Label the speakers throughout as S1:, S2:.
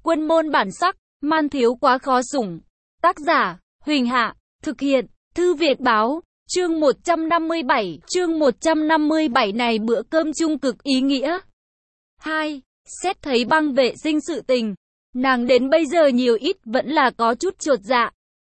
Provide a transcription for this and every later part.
S1: Quân môn bản sắc, man thiếu quá khó sủng. Tác giả, Huỳnh Hạ, thực hiện, Thư Việt Báo, chương 157 này bữa cơm chung cực ý nghĩa. 2. Xét thấy băng vệ sinh sự tình, nàng đến bây giờ nhiều ít vẫn là có chút chột dạ.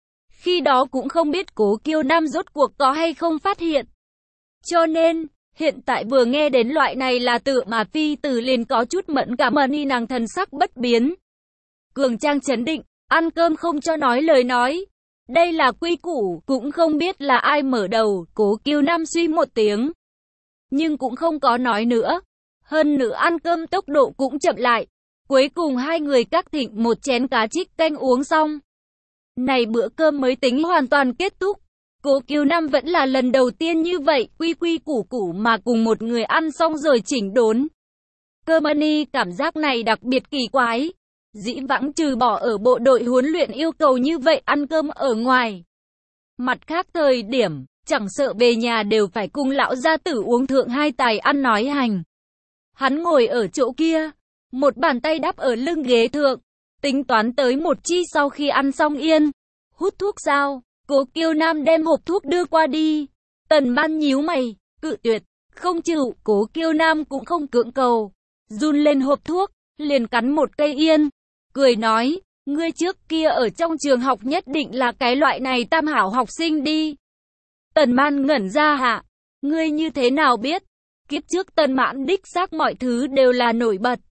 S1: Khi đó cũng không biết Cố Kiêu Nam rốt cuộc có hay không phát hiện. Cho nên, hiện tại vừa nghe đến loại này là tự mà phi tử liền có chút mẫn cảm y nàng thần sắc bất biến. Cường trang chấn định, ăn cơm không cho nói lời nói. Đây là quy củ, cũng không biết là ai mở đầu, Cố Kiêu Nam suy một tiếng. Nhưng cũng không có nói nữa. Hơn nữa ăn cơm tốc độ cũng chậm lại. Cuối cùng hai người các thịnh một chén cá trích canh uống xong. Này bữa cơm mới tính hoàn toàn kết thúc. Cố Kiêu Nam vẫn là lần đầu tiên như vậy, quy quy củ củ mà cùng một người ăn xong rồi chỉnh đốn. Cơm cảm giác này đặc biệt kỳ quái. Dĩ vãng trừ bỏ ở bộ đội huấn luyện yêu cầu như vậy ăn cơm ở ngoài. Mặt khác thời điểm, chẳng sợ về nhà đều phải cùng lão gia tử uống thượng hai tài ăn nói hành. Hắn ngồi ở chỗ kia, một bàn tay đắp ở lưng ghế thượng, tính toán tới một chi sau khi ăn xong yên. Hút thuốc sao? Cố Kiêu Nam đem hộp thuốc đưa qua đi. Tần Ban nhíu mày, cự tuyệt, không chịu. Cố Kiêu Nam cũng không cưỡng cầu, run lên hộp thuốc, liền cắn một cây yên, cười nói, ngươi trước kia ở trong trường học nhất định là cái loại này tam hảo học sinh đi. Tần Ban ngẩn ra hạ, ngươi như thế nào biết? Kiếp trước Tần Mãn đích xác mọi thứ đều là nổi bật.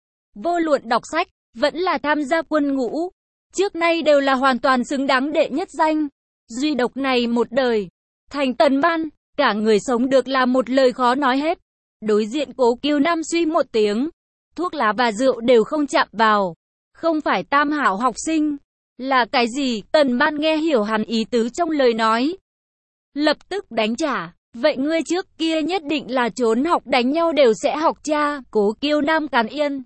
S1: Vô luận đọc sách, vẫn là tham gia quân ngũ, trước nay đều là hoàn toàn xứng đáng đệ nhất danh. Duy độc này một đời, thành Tần Ban, cả người sống được là một lời khó nói hết. Đối diện Cố Kiêu Nam suy một tiếng, thuốc lá và rượu đều không chạm vào. Không phải tam hảo học sinh, là cái gì? Tần Ban nghe hiểu hắn ý tứ trong lời nói. Lập tức đánh trả, vậy ngươi trước kia nhất định là trốn học đánh nhau đều sẽ học cha. Cố Kiêu Nam cắn yên,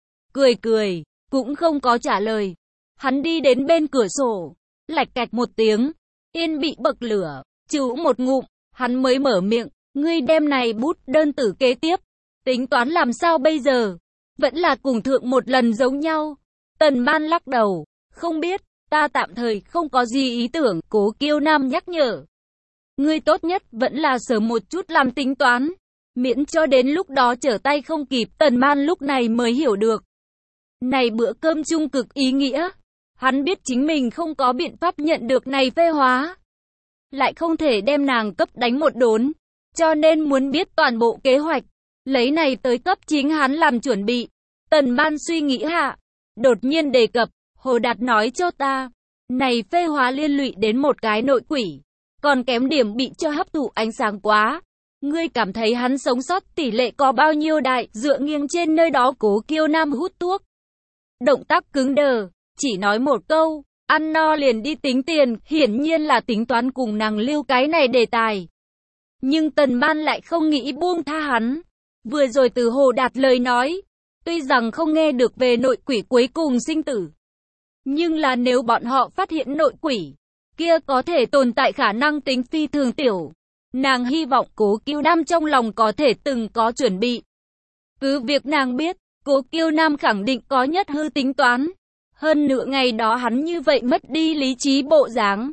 S1: cười, cũng không có trả lời. Hắn đi đến bên cửa sổ, lạch cạch một tiếng, yên bị bậc lửa, chú một ngụm, hắn mới mở miệng, ngươi đem này bút đơn tử kế tiếp, tính toán làm sao bây giờ? Vẫn là cùng thượng một lần giống nhau. Tần Ban lắc đầu, không biết, ta tạm thời không có gì ý tưởng. Cố Kiêu Nam nhắc nhở, ngươi tốt nhất vẫn là sớm một chút làm tính toán, miễn cho đến lúc đó trở tay không kịp. Tần Ban lúc này mới hiểu được, này bữa cơm chung cực ý nghĩa. Hắn biết chính mình không có biện pháp nhận được này phê hóa, lại không thể đem nàng cấp đánh một đốn, cho nên muốn biết toàn bộ kế hoạch, lấy này tới cấp chính hắn làm chuẩn bị. Tần Ban suy nghĩ hạ, đột nhiên đề cập, Hồ Đạt nói cho ta, này phê hóa liên lụy đến một cái nội quỷ, còn kém điểm bị cho hấp thụ ánh sáng quá. Ngươi cảm thấy hắn sống sót tỷ lệ có bao nhiêu đại? Dựa nghiêng trên nơi đó. Cố Kiêu Nam hút thuốc, động tác cứng đờ, chỉ nói một câu, ăn no liền đi tính tiền, hiển nhiên là tính toán cùng nàng lưu cái này đề tài. Nhưng Tần Ban lại không nghĩ buông tha hắn. Vừa rồi từ Hồ Đạt lời nói, tuy rằng không nghe được về nội quỷ cuối cùng sinh tử, nhưng là nếu bọn họ phát hiện nội quỷ, kia có thể tồn tại khả năng tính phi thường tiểu. Nàng hy vọng Cố Kiêu Nam trong lòng có thể từng có chuẩn bị. Cứ việc nàng biết, Cố Kiêu Nam khẳng định có nhất hư tính toán. Hơn nữa ngày đó hắn như vậy mất đi lý trí bộ dáng.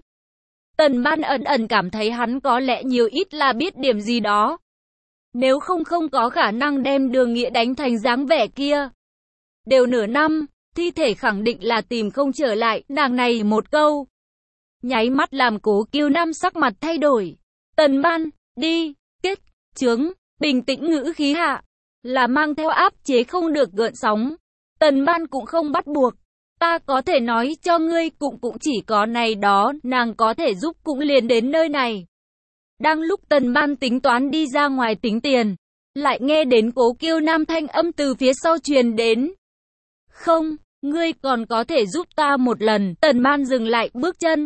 S1: Tần Ban ẩn cảm thấy hắn có lẽ nhiều ít là biết điểm gì đó. Nếu không có khả năng đem Đường Nghĩa đánh thành dáng vẻ kia. Đều nửa năm, thi thể khẳng định là tìm không trở lại. Nàng này một câu, nháy mắt làm Cố Kiêu Nam sắc mặt thay đổi. Tần Ban, đi, kết, chướng, bình tĩnh ngữ khí hạ, là mang theo áp chế không được gợn sóng. Tần Ban cũng không bắt buộc. Ta có thể nói cho ngươi cũng chỉ có này đó, nàng có thể giúp cũng liền đến nơi này. Đang lúc Tần Ban tính toán đi ra ngoài tính tiền, lại nghe đến Cố Kiêu Nam thanh âm từ phía sau truyền đến. Không, ngươi còn có thể giúp ta một lần. Tần Ban dừng lại bước chân,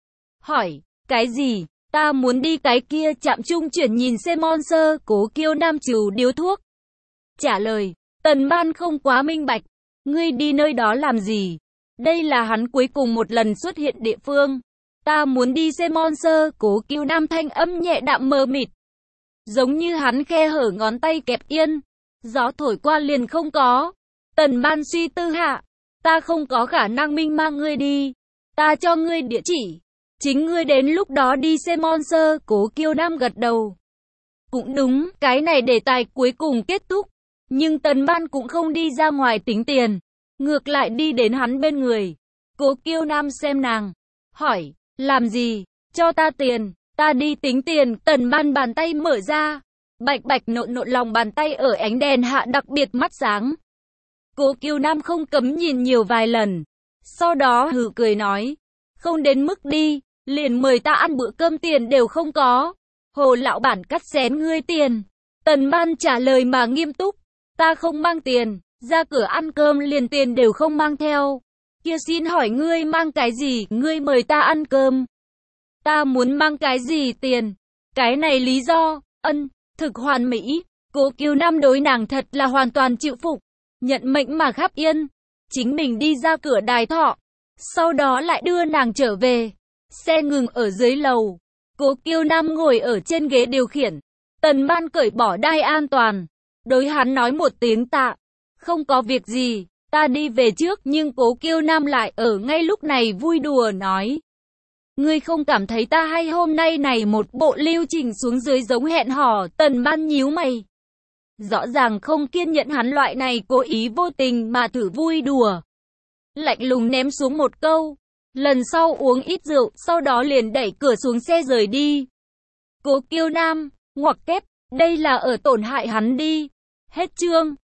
S1: hỏi, cái gì? Ta muốn đi cái kia trạm trung chuyển nhìn xe Monster. Cố Kiêu Nam trừ điếu thuốc, trả lời. Tần Ban không quá minh bạch, ngươi đi nơi đó làm gì? Đây là hắn cuối cùng một lần xuất hiện địa phương. Ta muốn đi xem Monster. Cố Kiêu Nam thanh âm nhẹ đạm mờ mịt, giống như hắn khe hở ngón tay kẹp yên, gió thổi qua liền không có. Tần Ban suy tư hạ, Ta không có khả năng minh mang ngươi đi. Ta cho ngươi địa chỉ. Chính ngươi đến lúc đó đi xem Monster. Cố Kiêu Nam gật đầu. Cũng đúng, cái này đề tài cuối cùng kết thúc. Nhưng Tần Ban cũng không đi ra ngoài tính tiền. Ngược lại đi đến hắn bên người. Cố Kiêu Nam xem nàng. Hỏi, làm gì? Cho ta tiền. Ta đi tính tiền. Tần Ban bàn tay mở ra. Bạch bạch nộn nộn lòng bàn tay ở ánh đèn hạ đặc biệt mắt sáng. Cố Kiêu Nam không cấm nhìn nhiều vài lần. Sau đó hừ cười nói. Không đến mức đi. Liền mời ta ăn bữa cơm tiền đều không có. Hồ lão bản cắt xén ngươi tiền. Tần Ban trả lời mà nghiêm túc. Ta không mang tiền. Ra cửa ăn cơm liền tiền đều không mang theo. Kia xin hỏi ngươi mang cái gì? Ngươi mời ta ăn cơm. Ta muốn mang cái gì tiền? Cái này lý do. Thực hoàn mỹ. Cố Kiêu Nam đối nàng thật là hoàn toàn chịu phục. Nhận mệnh mà khắp yên. Chính mình đi ra cửa đài thọ. Sau đó lại đưa nàng trở về. Xe ngừng ở dưới lầu. Cố Kiêu Nam ngồi ở trên ghế điều khiển. Tần Ban cởi bỏ đai an toàn. Đối hắn nói một tiếng tạ. Không có việc gì, ta đi về trước. Nhưng Cố Kiêu Nam lại ở ngay lúc này vui đùa nói. Ngươi không cảm thấy ta hay hôm nay này một bộ lưu trình xuống dưới giống hẹn hò? Tần Ban nhíu mày. Rõ ràng không kiên nhẫn hắn loại này cố ý vô tình mà thử vui đùa. Lạnh lùng ném xuống một câu. Lần sau uống ít rượu, sau đó liền đẩy cửa xuống xe rời đi. Cố Kiêu Nam, ngoặc kép, đây là ở tổn hại hắn đi. Hết chương.